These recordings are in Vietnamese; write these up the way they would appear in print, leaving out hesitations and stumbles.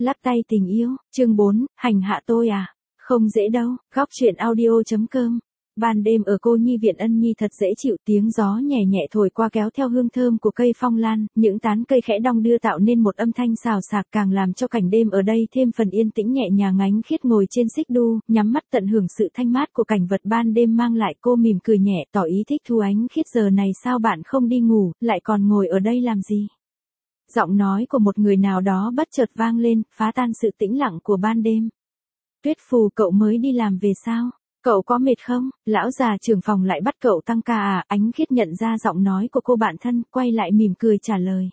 Lắc tay tình yêu, chương 4, hành hạ tôi à? Không dễ đâu, góc chuyện audio.com. Ban đêm ở cô nhi viện Ân Nhi thật dễ chịu, tiếng gió nhẹ nhẹ thổi qua kéo theo hương thơm của cây phong lan, những tán cây khẽ đong đưa tạo nên một âm thanh xào xạc càng làm cho cảnh đêm ở đây thêm phần yên tĩnh nhẹ nhàng. Ánh Khiết ngồi trên xích đu, nhắm mắt tận hưởng sự thanh mát của cảnh vật ban đêm mang lại. Cô mỉm cười nhẹ, tỏ ý thích thú. Ánh Khiết, giờ này sao bạn không đi ngủ, lại còn ngồi ở đây làm gì? Giọng nói của một người nào đó bất chợt vang lên, phá tan sự tĩnh lặng của ban đêm. Tuyết Phù, cậu mới đi làm về sao? Cậu có mệt không? Lão già trưởng phòng lại bắt cậu tăng ca à? Ánh Khiết nhận ra giọng nói của cô bạn thân, quay lại mỉm cười trả lời.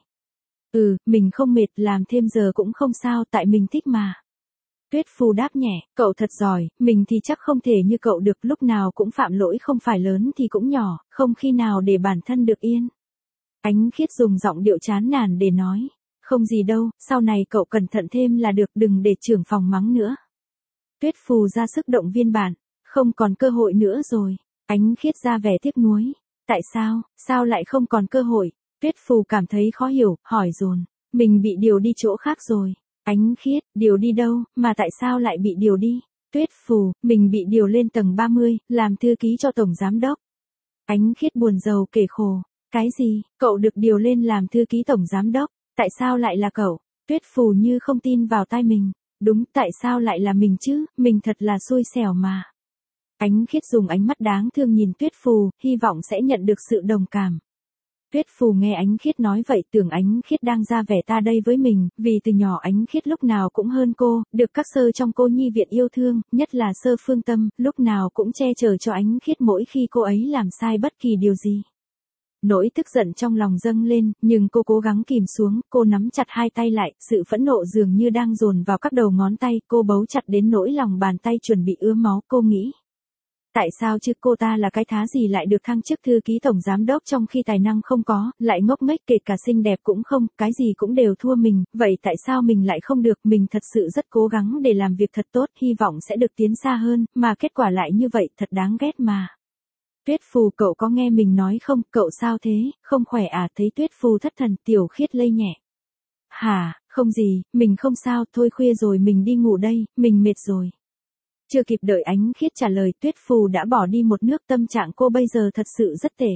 Mình không mệt, làm thêm giờ cũng không sao, tại mình thích mà. Tuyết Phù đáp nhẹ, cậu thật giỏi, mình thì chắc không thể như cậu được, lúc nào cũng phạm lỗi, không phải lớn thì cũng nhỏ, không khi nào để bản thân được yên. Ánh Khiết dùng giọng điệu chán nản để nói, không gì đâu, sau này cậu cẩn thận thêm là được, đừng để trưởng phòng mắng nữa. Tuyết Phù ra sức động viên bạn, không còn cơ hội nữa rồi. Ánh Khiết ra vẻ tiếc nuối, tại sao lại không còn cơ hội? Tuyết Phù cảm thấy khó hiểu, hỏi dồn, mình bị điều đi chỗ khác rồi. Ánh Khiết, điều đi đâu, mà tại sao lại bị điều đi? Tuyết Phù, mình bị điều lên tầng 30, làm thư ký cho tổng giám đốc. Ánh Khiết buồn rầu kể khổ, cái gì, cậu được điều lên làm thư ký tổng giám đốc, tại sao lại là cậu? Tuyết Phù như không tin vào tai mình, đúng, tại sao lại là mình chứ, mình thật là xui xẻo mà. Ánh Khiết dùng ánh mắt đáng thương nhìn Tuyết Phù, hy vọng sẽ nhận được sự đồng cảm. Tuyết Phù nghe Ánh Khiết nói vậy tưởng Ánh Khiết đang ra vẻ ta đây với mình, vì từ nhỏ Ánh Khiết lúc nào cũng hơn cô, được các sơ trong cô nhi viện yêu thương, nhất là Sơ Phương Tâm, lúc nào cũng che chở cho Ánh Khiết mỗi khi cô ấy làm sai bất kỳ điều gì. Nỗi tức giận trong lòng dâng lên, nhưng cô cố gắng kìm xuống, cô nắm chặt hai tay lại, sự phẫn nộ dường như đang dồn vào các đầu ngón tay, cô bấu chặt đến nỗi lòng bàn tay chuẩn bị ứa máu, cô nghĩ. Tại sao chứ, cô ta là cái thá gì lại được thăng chức thư ký tổng giám đốc trong khi tài năng không có, lại ngốc nghếch, kể cả xinh đẹp cũng không, cái gì cũng đều thua mình, vậy tại sao mình lại không được? Mình thật sự rất cố gắng để làm việc thật tốt, hy vọng sẽ được tiến xa hơn, mà kết quả lại như vậy, thật đáng ghét mà. Tuyết Phù, cậu có nghe mình nói không, cậu sao thế, không khỏe à? Thấy Tuyết Phù thất thần, Tiểu Khiết lay nhẹ. Hả, không gì, mình không sao, thôi khuya rồi mình đi ngủ đây, mình mệt rồi. Chưa kịp đợi Ánh Khiết trả lời, Tuyết Phù đã bỏ đi một nước, tâm trạng cô bây giờ thật sự rất tệ.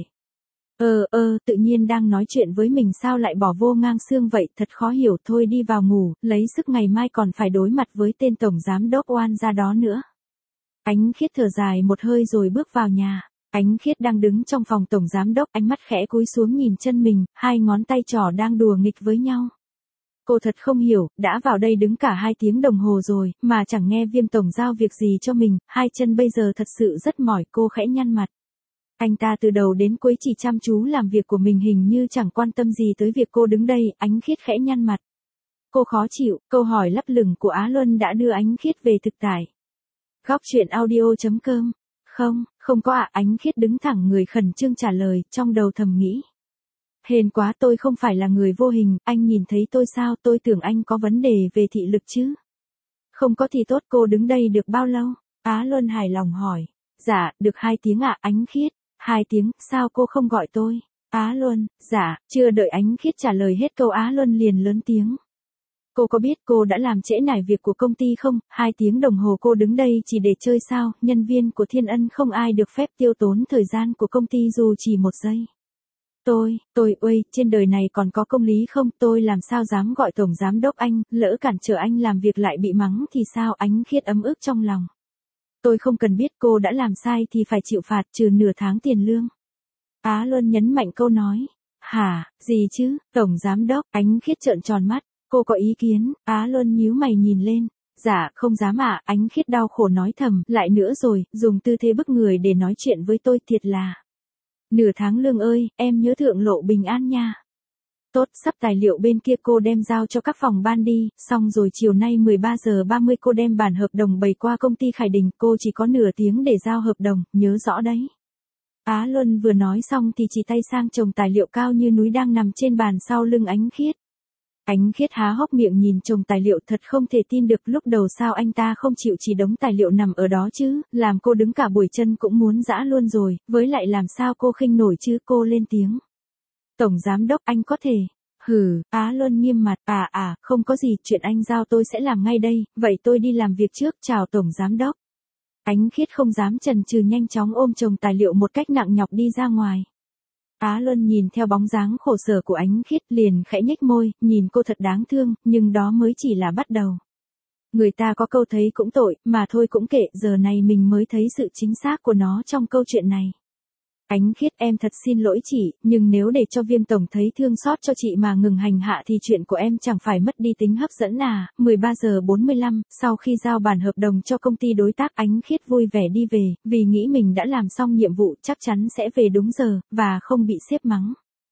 Tự nhiên đang nói chuyện với mình sao lại bỏ vô ngang xương vậy, thật khó hiểu, thôi đi vào ngủ, lấy sức ngày mai còn phải đối mặt với tên tổng giám đốc oan gia đó nữa. Ánh Khiết thở dài một hơi rồi bước vào nhà. Ánh Khiết đang đứng trong phòng tổng giám đốc, ánh mắt khẽ cúi xuống nhìn chân mình, hai ngón tay trỏ đang đùa nghịch với nhau. Cô thật không hiểu, đã vào đây đứng cả 2 tiếng đồng hồ rồi, mà chẳng nghe Viêm tổng giao việc gì cho mình, hai chân bây giờ thật sự rất mỏi, cô khẽ nhăn mặt. Anh ta từ đầu đến cuối chỉ chăm chú làm việc của mình, hình như chẳng quan tâm gì tới việc cô đứng đây. Ánh Khiết khẽ nhăn mặt. Cô khó chịu, câu hỏi lấp lửng của Á Luân đã đưa Ánh Khiết về thực tại. Góc chuyện audio.com. Không có ạ. Ánh Khiết đứng thẳng người, khẩn trương trả lời, trong đầu thầm nghĩ. Hên quá, tôi không phải là người vô hình, anh nhìn thấy tôi sao? Tôi tưởng anh có vấn đề về thị lực chứ. Không có thì tốt. Cô đứng đây được bao lâu? Á Luân hài lòng hỏi. Dạ, được 2 tiếng ạ. Ánh Khiết. 2 tiếng, sao cô không gọi tôi? Á Luân, dạ, chưa đợi Ánh Khiết trả lời hết câu Á Luân liền lớn tiếng. Cô có biết cô đã làm trễ nải việc của công ty không? 2 tiếng đồng hồ cô đứng đây chỉ để chơi sao? Nhân viên của Thiên Ân không ai được phép tiêu tốn thời gian của công ty dù chỉ 1 giây. Trên đời này còn có công lý không? Tôi làm sao dám gọi tổng giám đốc anh, lỡ cản trở anh làm việc lại bị mắng thì sao? Ánh Khiết ấm ức trong lòng. Tôi không cần biết, cô đã làm sai thì phải chịu phạt, trừ nửa tháng tiền lương. Á Luân nhấn mạnh câu nói. Hả, gì chứ, tổng giám đốc? Ánh Khiết trợn tròn mắt. Cô có ý kiến? Á Luân nhíu mày nhìn lên. Dạ, không dám ạ. Ánh Khiết đau khổ nói thầm, lại nữa rồi, dùng tư thế bức người để nói chuyện với tôi, thiệt là. Nửa tháng lương ơi, em nhớ thượng lộ bình an nha. Tốt, sắp tài liệu bên kia cô đem giao cho các phòng ban đi, xong rồi chiều nay 13 giờ 30 cô đem bản hợp đồng bày qua công ty Khải Đình, cô chỉ có nửa tiếng để giao hợp đồng, nhớ rõ đấy. Á Luân vừa nói xong thì chỉ tay sang chồng tài liệu cao như núi đang nằm trên bàn sau lưng Ánh Khiết. Ánh Khiết há hốc miệng nhìn chồng tài liệu, thật không thể tin được, lúc đầu sao anh ta không chịu chỉ đống tài liệu nằm ở đó chứ, làm cô đứng cả buổi chân cũng muốn giã luôn rồi, với lại làm sao cô khinh nổi chứ? Cô lên tiếng. Tổng giám đốc, anh có thể. Hừ, Á Luân nghiêm mặt, không có gì, chuyện anh giao tôi sẽ làm ngay đây, vậy tôi đi làm việc trước, chào Tổng Giám Đốc. Ánh Khiết không dám chần chừ nhanh chóng ôm chồng tài liệu một cách nặng nhọc đi ra ngoài. Á Luân nhìn theo bóng dáng khổ sở của Ánh Khiết liền khẽ nhếch môi, nhìn cô thật đáng thương, nhưng đó mới chỉ là bắt đầu. Người ta có câu thấy cũng tội, mà thôi cũng kệ, giờ này mình mới thấy sự chính xác của nó trong câu chuyện này. Ánh Khiết, em thật xin lỗi chị, nhưng nếu để cho Viêm Tổng thấy thương xót cho chị mà ngừng hành hạ thì chuyện của em chẳng phải mất đi tính hấp dẫn à. 13 giờ 45, sau khi giao bản hợp đồng cho công ty đối tác, Ánh Khiết vui vẻ đi về, vì nghĩ mình đã làm xong nhiệm vụ chắc chắn sẽ về đúng giờ, và không bị sếp mắng.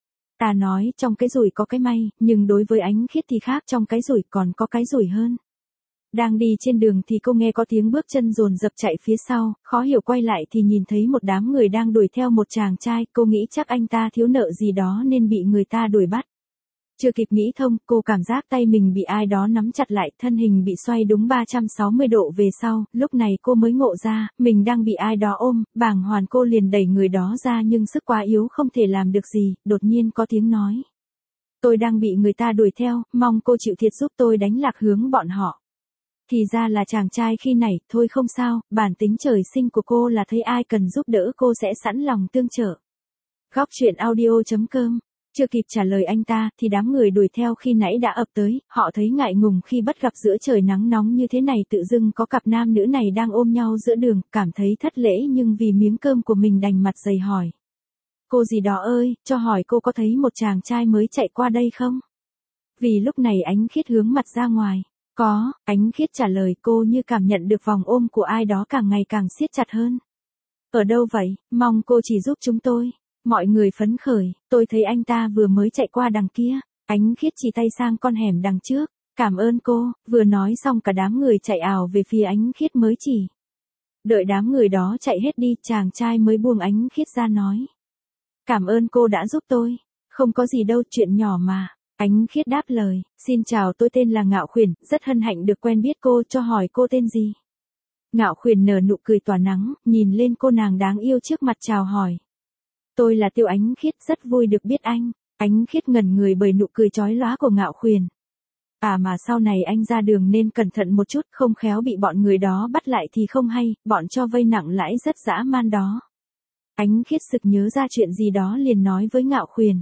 Ta nói trong cái rủi có cái may, nhưng đối với Ánh Khiết thì khác, trong cái rủi còn có cái rủi hơn. Đang đi trên đường thì cô nghe có tiếng bước chân dồn dập chạy phía sau, khó hiểu quay lại thì nhìn thấy một đám người đang đuổi theo một chàng trai, cô nghĩ chắc anh ta thiếu nợ gì đó nên bị người ta đuổi bắt. Chưa kịp nghĩ thông, cô cảm giác tay mình bị ai đó nắm chặt lại, thân hình bị xoay đúng 360 độ về sau, lúc này cô mới ngộ ra, mình đang bị ai đó ôm, bàng hoàng cô liền đẩy người đó ra nhưng sức quá yếu không thể làm được gì, đột nhiên có tiếng nói. Tôi đang bị người ta đuổi theo, mong cô chịu thiệt giúp tôi đánh lạc hướng bọn họ. Thì ra là chàng trai khi nãy, thôi không sao, bản tính trời sinh của cô là thấy ai cần giúp đỡ cô sẽ sẵn lòng tương trợ. Góc truyện audio.com. Chưa kịp trả lời anh ta, thì đám người đuổi theo khi nãy đã ập tới, họ thấy ngại ngùng khi bắt gặp giữa trời nắng nóng như thế này tự dưng có cặp nam nữ này đang ôm nhau giữa đường, cảm thấy thất lễ nhưng vì miếng cơm của mình đành mặt dày hỏi. Cô gì đó ơi, cho hỏi cô có thấy một chàng trai mới chạy qua đây không? Vì lúc này Ánh Khiết hướng mặt ra ngoài. Có, Ánh Khiết trả lời, cô như cảm nhận được vòng ôm của ai đó càng ngày càng siết chặt hơn. Ở đâu vậy, mong cô chỉ giúp chúng tôi. Mọi người phấn khởi, tôi thấy anh ta vừa mới chạy qua đằng kia. Ánh Khiết chỉ tay sang con hẻm đằng trước. Cảm ơn cô, vừa nói xong cả đám người chạy ào về phía Ánh Khiết mới chỉ. Đợi đám người đó chạy hết đi, chàng trai mới buông Ánh Khiết ra nói. Cảm ơn cô đã giúp tôi. Không có gì đâu, chuyện nhỏ mà. Ánh Khiết đáp lời, xin chào, tôi tên là Ngạo Khuyển, rất hân hạnh được quen biết cô, cho hỏi cô tên gì? Ngạo Khuyển nở nụ cười tỏa nắng, nhìn lên cô nàng đáng yêu trước mặt chào hỏi. Tôi là Tiêu Ánh Khiết, rất vui được biết anh. Ánh Khiết ngẩn người bởi nụ cười chói lóa của Ngạo Khuyển. Mà sau này anh ra đường nên cẩn thận một chút, không khéo bị bọn người đó bắt lại thì không hay, bọn cho vay nặng lãi rất dã man đó. Ánh Khiết sực nhớ ra chuyện gì đó liền nói với Ngạo Khuyển.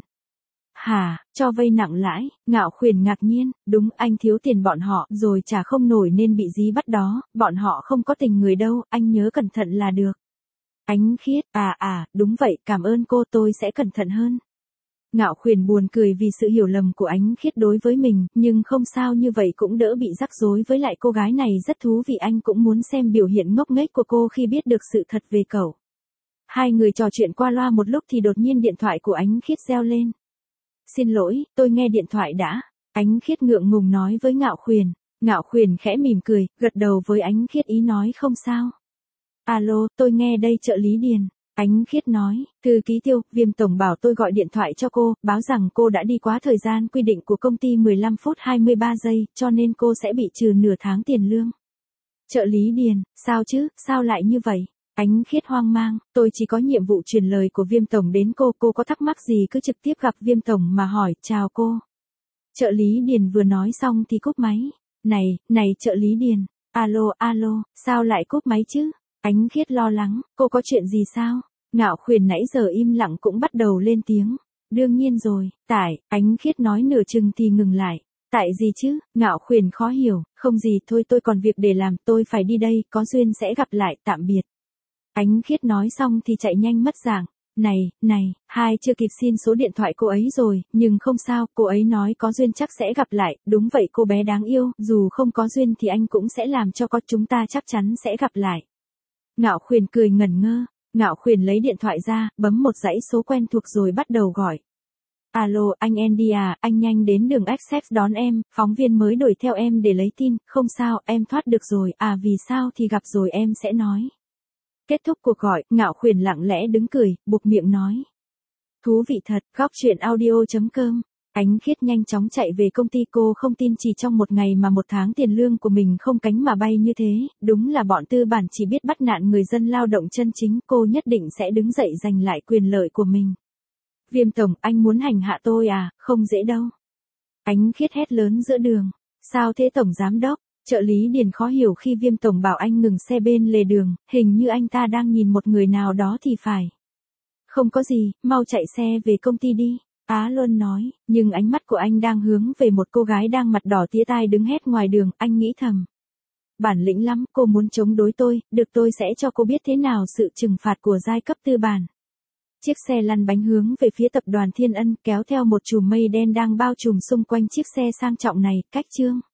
Hả, cho vay nặng lãi? Ngạo Khuyển ngạc nhiên, đúng, anh thiếu tiền bọn họ rồi trả không nổi nên bị dí bắt đó, bọn họ không có tình người đâu, anh nhớ cẩn thận là được. Ánh Khiết, đúng vậy, cảm ơn cô, tôi sẽ cẩn thận hơn. Ngạo Khuyển buồn cười vì sự hiểu lầm của Ánh Khiết đối với mình, nhưng không sao, như vậy cũng đỡ bị rắc rối, với lại cô gái này rất thú vị, anh cũng muốn xem biểu hiện ngốc nghếch của cô khi biết được sự thật về cậu. Hai người trò chuyện qua loa một lúc thì đột nhiên điện thoại của Ánh Khiết reo lên. Xin lỗi, tôi nghe điện thoại đã. Ánh Khiết ngượng ngùng nói với Ngạo Khuyển. Ngạo Khuyển khẽ mỉm cười, gật đầu với Ánh Khiết ý nói không sao. Alo, tôi nghe đây, trợ lý Điền. Ánh Khiết nói, thư ký Tiêu, Viêm Tổng bảo tôi gọi điện thoại cho cô, báo rằng cô đã đi quá thời gian quy định của công ty 15 phút 23 giây, cho nên cô sẽ bị trừ nửa tháng tiền lương. Trợ lý Điền, sao chứ, sao lại như vậy? Ánh Khiết hoang mang, tôi chỉ có nhiệm vụ truyền lời của Viêm Tổng đến cô có thắc mắc gì cứ trực tiếp gặp Viêm Tổng mà hỏi, chào cô. Trợ lý Điền vừa nói xong thì cúp máy. Này trợ lý Điền, alo, sao lại cúp máy chứ? Ánh Khiết lo lắng, cô có chuyện gì sao? Ngạo Khuyển nãy giờ im lặng cũng bắt đầu lên tiếng. Đương nhiên rồi, Ánh Khiết nói nửa chừng thì ngừng lại. Tại gì chứ? Ngạo Khuyển khó hiểu, không gì, thôi tôi còn việc để làm, tôi phải đi đây, có duyên sẽ gặp lại, tạm biệt. Ánh Khiết nói xong thì chạy nhanh mất dạng. Này, chưa kịp xin số điện thoại cô ấy rồi, nhưng không sao, cô ấy nói có duyên chắc sẽ gặp lại, đúng vậy cô bé đáng yêu, dù không có duyên thì anh cũng sẽ làm cho có, chúng ta chắc chắn sẽ gặp lại. Ngạo Khuyển cười ngẩn ngơ, Ngạo Khuyển lấy điện thoại ra, bấm một dãy số quen thuộc rồi bắt đầu gọi. Alo, anh Andy à, anh nhanh đến đường Essex đón em, phóng viên mới đuổi theo em để lấy tin, không sao, em thoát được rồi, vì sao thì gặp rồi em sẽ nói. Kết thúc cuộc gọi, Ngạo Khuyển lặng lẽ đứng cười, buộc miệng nói. Thú vị thật, góc truyện audio.com. Ánh Khiết nhanh chóng chạy về công ty, cô không tin chỉ trong một ngày mà một tháng tiền lương của mình không cánh mà bay như thế, đúng là bọn tư bản chỉ biết bắt nạt người dân lao động chân chính, cô nhất định sẽ đứng dậy giành lại quyền lợi của mình. Viêm Tổng, anh muốn hành hạ tôi à, không dễ đâu. Ánh Khiết hét lớn giữa đường. Sao thế tổng giám đốc? Trợ lý Điền khó hiểu khi Viêm tổng bảo anh ngừng xe bên lề đường, hình như anh ta đang nhìn một người nào đó thì phải. Không có gì, mau chạy xe về công ty đi. Á Luân nói, nhưng ánh mắt của anh đang hướng về một cô gái đang mặt đỏ tía tai đứng hét ngoài đường, anh nghĩ thầm. Bản lĩnh lắm, cô muốn chống đối tôi, được tôi sẽ cho cô biết thế nào sự trừng phạt của giai cấp tư bản. Chiếc xe lăn bánh hướng về phía tập đoàn Thiên Ân kéo theo một chùm mây đen đang bao trùm xung quanh chiếc xe sang trọng này, cách chương.